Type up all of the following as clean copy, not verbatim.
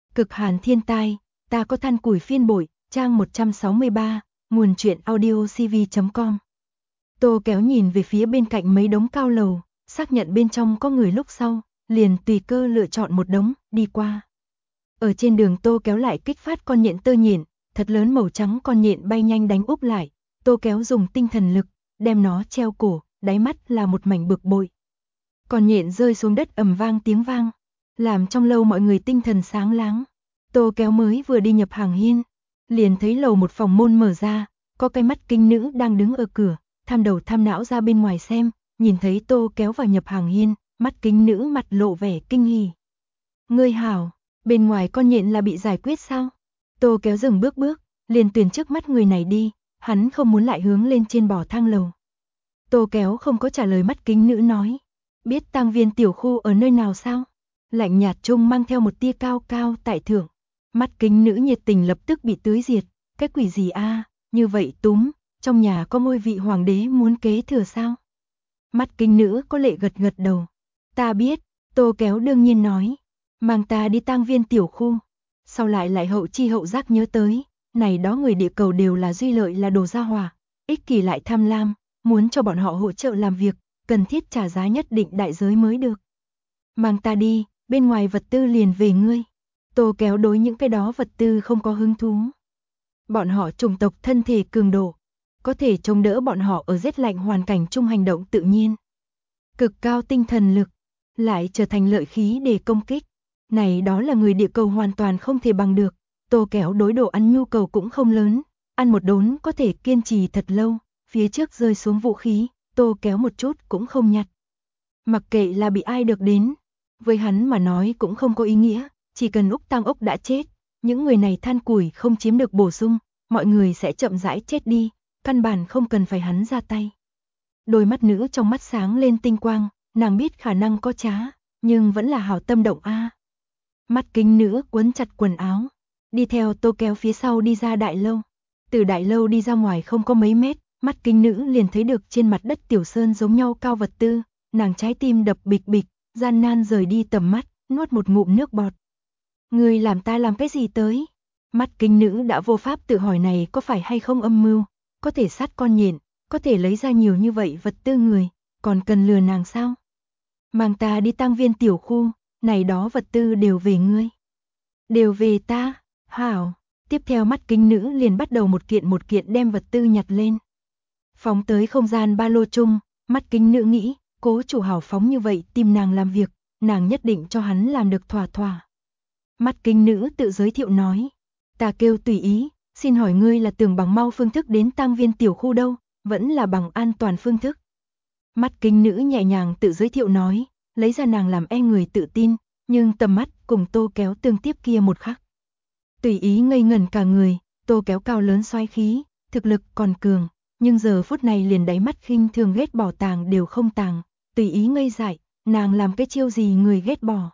Cực hàn thiên tai, ta có than củi phiên bội, trang 163, nguồn truyện audio cv.com. Tô Kéo nhìn về phía bên cạnh mấy đống cao lầu, xác nhận bên trong có người lúc sau, liền tùy cơ lựa chọn một đống, đi qua. Ở trên đường Tô Kéo lại kích phát con nhện tơ nhện, thật lớn màu trắng con nhện bay nhanh đánh úp lại, Tô Kéo dùng tinh thần lực, đem nó treo cổ, đáy mắt là một mảnh bực bội. Con nhện rơi xuống đất ầm vang tiếng vang, làm trong lâu mọi người tinh thần sáng láng. Tô Kéo mới vừa đi nhập hàng hiên, liền thấy lầu một phòng môn mở ra, có cái mắt kinh nữ đang đứng ở cửa, tham đầu tham não ra bên ngoài xem, nhìn thấy Tô Kéo vào nhập hàng hiên, mắt kinh nữ mặt lộ vẻ kinh hỉ. Ngươi hảo, bên ngoài con nhện là bị giải quyết sao? Tô Kéo dừng bước, liền tuyển trước mắt người này đi, hắn không muốn lại hướng lên trên bò thang lầu. Tô Kéo không có trả lời mắt kính nữ nói, biết tang viên tiểu khu ở nơi nào sao? Lạnh nhạt trung mang theo một tia cao cao tại thượng. Mắt kính nữ nhiệt tình lập tức bị tưới diệt, cái quỷ gì a, như vậy túm, trong nhà có ngôi vị hoàng đế muốn kế thừa sao? Mắt kính nữ có lệ gật gật đầu. Ta biết, Tô Kéo đương nhiên nói, mang ta đi tang viên tiểu khu. Sau lại hậu chi hậu giác nhớ tới, này đó người địa cầu đều là duy lợi là đồ gia hỏa, ích kỷ lại tham lam, muốn cho bọn họ hỗ trợ làm việc, cần thiết trả giá nhất định đại giới mới được. Mang ta đi, bên ngoài vật tư liền về ngươi. Tô Kéo đối những cái đó vật tư không có hứng thú. Bọn họ chủng tộc thân thể cường độ, có thể chống đỡ bọn họ ở rét lạnh hoàn cảnh chung hành động tự nhiên. Cực cao tinh thần lực, lại trở thành lợi khí để công kích. Này đó là người địa cầu hoàn toàn không thể bằng được. Tô Kéo đối đồ ăn nhu cầu cũng không lớn, ăn một đốn có thể kiên trì thật lâu, phía trước rơi xuống vũ khí, Tô Kéo một chút cũng không nhặt. Mặc kệ là bị ai được đến, với hắn mà nói cũng không có ý nghĩa, chỉ cần Úc Tang Ốc đã chết, những người này than củi không chiếm được bổ sung, mọi người sẽ chậm rãi chết đi, căn bản không cần phải hắn ra tay. Đôi mắt nữ trong mắt sáng lên tinh quang, nàng biết khả năng có trá, nhưng vẫn là hảo tâm động a. Mắt kính nữ quấn chặt quần áo, đi theo Tô Kéo phía sau đi ra đại lâu. Từ đại lâu đi ra ngoài không có mấy mét, mắt kính nữ liền thấy được trên mặt đất tiểu sơn giống nhau cao vật tư, nàng trái tim đập bịch bịch, gian nan rời đi tầm mắt, nuốt một ngụm nước bọt. Ngươi làm ta làm cái gì tới? Mắt kính nữ đã vô pháp tự hỏi này có phải hay không âm mưu, có thể sát con nhện, có thể lấy ra nhiều như vậy vật tư người, còn cần lừa nàng sao? Mang ta đi tang viên tiểu khu, này đó vật tư đều về ngươi. Đều về ta, hảo. Tiếp theo mắt kính nữ liền bắt đầu một kiện đem vật tư nhặt lên. Phóng tới không gian ba lô chung, mắt kính nữ nghĩ, cố chủ hào phóng như vậy tìm nàng làm việc, nàng nhất định cho hắn làm được thỏa thỏa. Mắt kính nữ tự giới thiệu nói, ta kêu Tùy Ý, xin hỏi ngươi là tưởng bằng mau phương thức đến tang viên tiểu khu đâu, vẫn là bằng an toàn phương thức. Mắt kính nữ nhẹ nhàng tự giới thiệu nói, lấy ra nàng làm người tự tin, nhưng tầm mắt cùng Tô Kéo tương tiếp kia một khắc. Tùy Ý ngây ngẩn cả người, Tô Kéo cao lớn xoáy khí, thực lực còn cường, nhưng giờ phút này liền đáy mắt khinh thường ghét bỏ tàng đều không tàng, Tùy Ý ngây dại, nàng làm cái chiêu gì người ghét bỏ.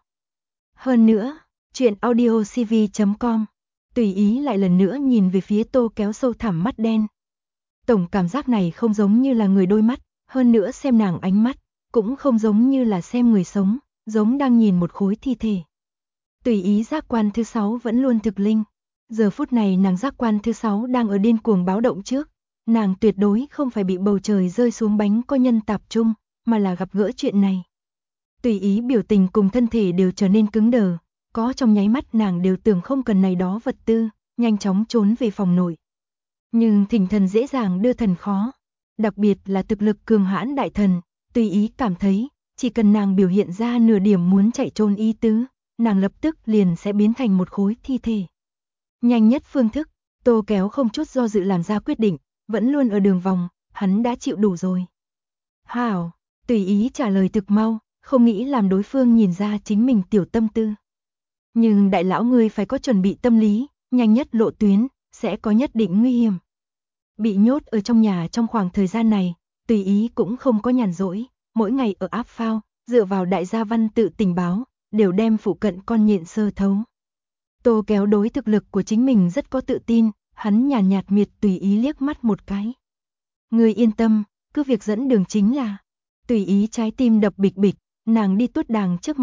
Hơn nữa, chuyện audio cv.com, Tùy Ý lại lần nữa nhìn về phía Tô Kéo sâu thẳm mắt đen. Tổng cảm giác này không giống như là người đôi mắt, hơn nữa xem nàng ánh mắt, cũng không giống như là xem người sống, giống đang nhìn một khối thi thể. Tùy Ý giác quan thứ 6 vẫn luôn thực linh. Giờ phút này nàng giác quan thứ 6 đang ở điên cuồng báo động trước. Nàng tuyệt đối không phải bị bầu trời rơi xuống bánh có nhân tạp trung, mà là gặp gỡ chuyện này. Tùy Ý biểu tình cùng thân thể đều trở nên cứng đờ, có trong nháy mắt nàng đều tưởng không cần này đó vật tư, nhanh chóng trốn về phòng nội. Nhưng thỉnh thần dễ dàng đưa thần khó, đặc biệt là thực lực cường hãn đại thần, Tùy Ý cảm thấy, chỉ cần nàng biểu hiện ra nửa điểm muốn chạy trốn ý tứ, nàng lập tức liền sẽ biến thành một khối thi thể. Nhanh nhất phương thức, Tô Kéo không chút do dự làm ra quyết định, vẫn luôn ở đường vòng, hắn đã chịu đủ rồi. Hảo, Tùy Ý trả lời thực mau, không nghĩ làm đối phương nhìn ra chính mình tiểu tâm tư. Nhưng đại lão ngươi phải có chuẩn bị tâm lý, nhanh nhất lộ tuyến, sẽ có nhất định nguy hiểm. Bị nhốt ở trong nhà trong khoảng thời gian này, Tùy Ý cũng không có nhàn rỗi, mỗi ngày ở áp phao, dựa vào đại gia văn tự tình báo, đều đem phụ cận con nhện sơ thấu. Tô Kéo đối thực lực của chính mình rất có tự tin, hắn nhàn nhạt miệt Tùy Ý liếc mắt một cái. Ngươi yên tâm, cứ việc dẫn đường chính là. Tùy Ý trái tim đập bịch bịch, nàng đi tuốt đàng trước mặt,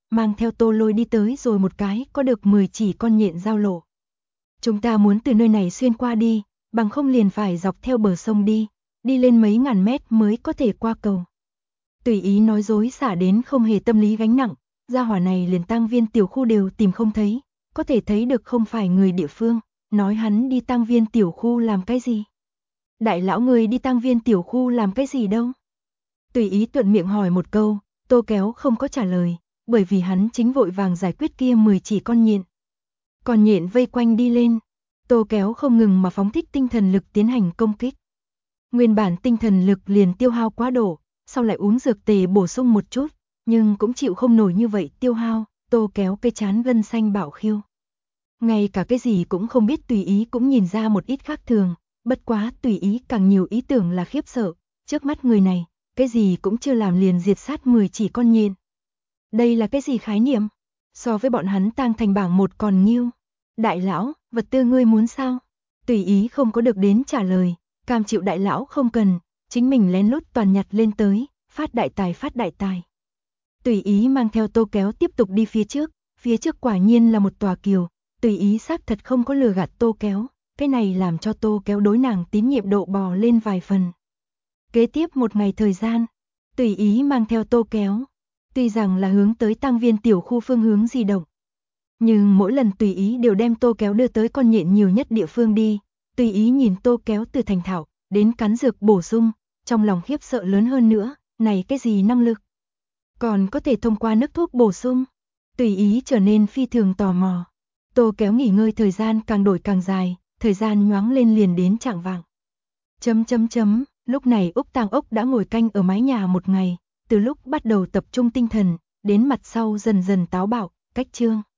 mang theo Tô Lôi đi tới rồi một cái có được 10 chỉ con nhện giao lộ. Chúng ta muốn từ nơi này xuyên qua đi, bằng không liền phải dọc theo bờ sông đi lên mấy ngàn mét mới có thể qua cầu. Tùy ý nói dối xả đến không hề tâm lý gánh nặng, gia hỏa này liền tang viên tiểu khu đều tìm không thấy, có thể thấy được không phải người địa phương, nói hắn đi tang viên tiểu khu làm cái gì? Đại lão người đi tang viên tiểu khu làm cái gì đâu? Tùy ý thuận miệng hỏi một câu, Tô Kéo không có trả lời, bởi vì hắn chính vội vàng giải quyết kia 10 chỉ con nhện. Con nhện vây quanh đi lên, Tô Kéo không ngừng mà phóng thích tinh thần lực tiến hành công kích. Nguyên bản tinh thần lực liền tiêu hao quá độ, sau lại uống dược tề bổ sung một chút, nhưng cũng chịu không nổi như vậy tiêu hao, Tô Kéo cây chán gân xanh bạo khiêu. Ngay cả cái gì cũng không biết Tùy ý cũng nhìn ra một ít khác thường, bất quá Tùy ý càng nhiều ý tưởng là khiếp sợ, trước mắt người này, cái gì cũng chưa làm liền diệt sát 10 chỉ con nhện. Đây là cái gì khái niệm? So với bọn hắn tang thành bảng một còn nghiêu. Đại lão, vật tư ngươi muốn sao? Tùy ý không có được đến trả lời, cam chịu đại lão không cần, chính mình lén lút toàn nhặt lên tới, phát đại tài. Tùy ý mang theo Tô Kéo tiếp tục đi phía trước quả nhiên là một tòa kiều, Tùy ý xác thật không có lừa gạt Tô Kéo, cái này làm cho Tô Kéo đối nàng tín nhiệm độ bò lên vài phần. Kế tiếp một ngày thời gian, Tùy ý mang theo Tô Kéo, tuy rằng là hướng tới tang viên tiểu khu phương hướng di động, nhưng mỗi lần Tùy ý đều đem Tô Kéo đưa tới con nhện nhiều nhất địa phương đi. Tùy ý nhìn Tô Kéo từ thành thạo đến cắn dược bổ sung, trong lòng khiếp sợ lớn hơn nữa, này cái gì năng lực? Còn có thể thông qua nước thuốc bổ sung? Tùy ý trở nên phi thường tò mò. Tô Kéo nghỉ ngơi thời gian càng đổi càng dài, thời gian nhoáng lên liền đến chạng vạng. Lúc này Úc Tang Ốc đã ngồi canh ở mái nhà một ngày, từ lúc bắt đầu tập trung tinh thần, đến mặt sau dần dần táo bạo, cách chương.